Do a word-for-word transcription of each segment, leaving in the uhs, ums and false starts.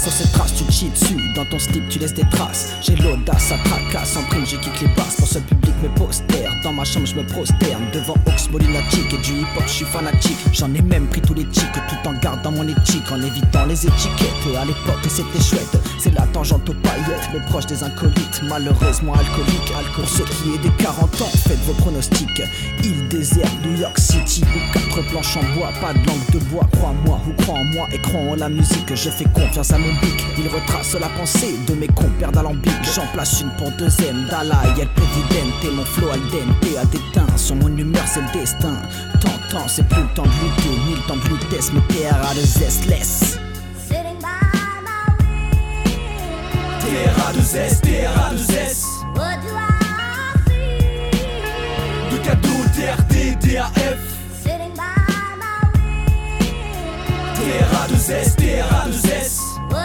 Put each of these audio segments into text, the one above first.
Sur cette trace tu cheats dessus, dans ton slip tu laisses des traces. J'ai l'audace, ça tracasse, en prime j'ai kick les basses. Pour ce public mes posters, dans ma chambre je me prosterne devant Ox Molinatic et du hip hop je suis fanatique. J'en ai même pris tous les tics, tout en gardant mon éthique, en évitant les étiquettes. À l'époque c'était chouette, c'est la tangente aux paillettes, mais proche des acolytes, malheureusement alcoolique. Pour ceux qui aient des quarante ans, faites vos pronostics. Île déserte, New York City, ou quatre planches en bois, pas de langue de bois. Crois-moi ou crois en moi et crois en la musique. Je fais confiance à mon bic, il retrace la pensée de mes compères d'alambic. J'en place une pour deuxième, Dalai, el presidente. Mon flow al dente a déteint, sur mon humeur c'est le destin. T'entends, c'est plus le temps de lutter, ni le temps de lutesse, mais T R A deux S laisse. T R A deux S, T R A deux S. De cadeau, T R T, D A F. T R A deux S, T R A deux S.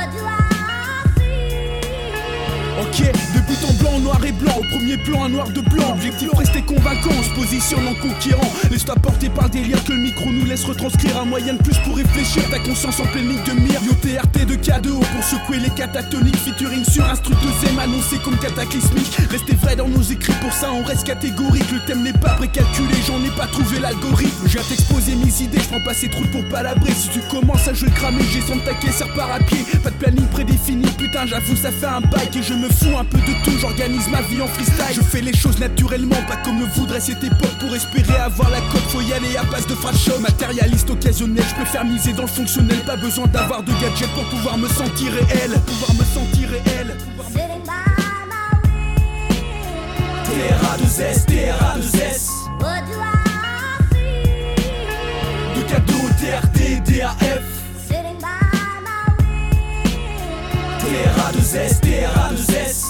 Ok, de but en blanc, noir et blanc, au premier plan un noir de blanc. Objectif rester convaincant, on se positionne en conquérant. Laisse-toi porter par le délire que le micro nous laisse retranscrire. Un moyen de plus pour réfléchir, ta conscience en pleine ligne de mire. Yo T R T de K deux O pour secouer les catatoniques. Featuring sur un truc de Zem annoncé comme cataclysmique. Restez vrai dans nos écrits, pour ça on reste catégorique. Le thème n'est pas précalculé, j'en ai pas trouvé l'algorithme. Je viens t'exposer mes idées, je prends pas ces trous pour palabrer. Si tu commences à je vais le cramer, j'ai sans taquer, ça repart à pied. Pas de planning prédéfini, putain j'avoue ça fait un bail. Et je me fous un peu de tout, j'organise ma vie en freestyle. Je fais les choses naturellement, pas comme le voudrait cette époque. Pour espérer avoir la cote, faut y aller à base de phrase choc. Matérialiste occasionnel, je préfère miser dans le fonctionnel. Pas besoin d'avoir de gadget pour pouvoir me sentir réel. Pouvoir me sentir réel. T R A deux S, T R A deux S. De cadeau, T R T, D A F. T R A deux S, T R A deux S.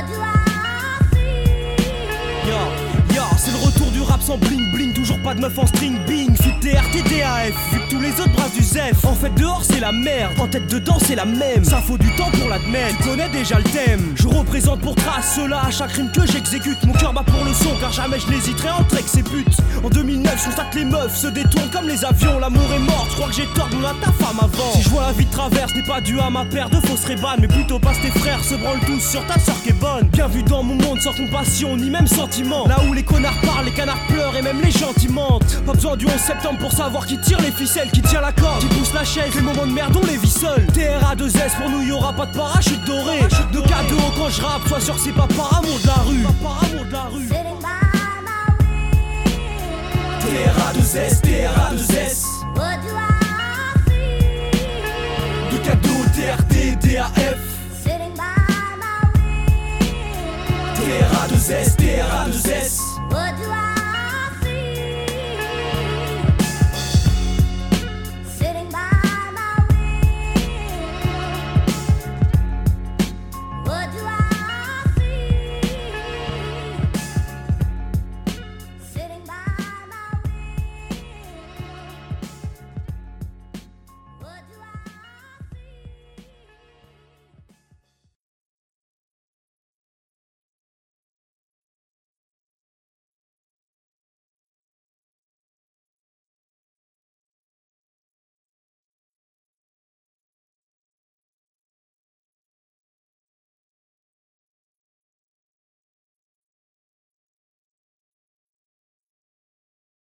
Yo, yo, c'est le retour du rap sans bling bling. Toujours pas de meuf en string bing. Fit T R T, D A F. Vu que tous les autres brassent du zef. En fait dehors c'est la merde, en tête dedans c'est la même. Ça faut du temps pour l'admettre, tu connais déjà le thème. Je représente pour trace cela à chaque rime que j'exécute. Mon cœur bat pour le son car jamais je n'hésiterai entre ex et pute. En deux mille neuf je constate que les meufs se détournent comme les avions. L'amour est mort, je crois que j'ai tort de à ta femme avant. Si je vois la vie de travers, ce n'est pas dû à ma paire de fausses rébanes, mais plutôt parce tes frères se branlent tous sur ta sœur qui est bonne. Bien vu dans mon monde sans compassion ni même sentiment. Là où les connards parlent, les canards pleurent et même les gentils mentent. Pas besoin du onze septembre pour savoir qui tire les ficelles, qui tire la corde, qui pousse la chaise. Les moments de merde on les vit seuls. T R A deux S pour nous y'aura pas de parachute doré. De cadeau quand je rappe, sois sûr c'est pas par amour de la rue. Pas par amour de la rue. T R A deux S, T R A deux S. De cadeau, T R T, D A F. T R A deux S, T R A deux S.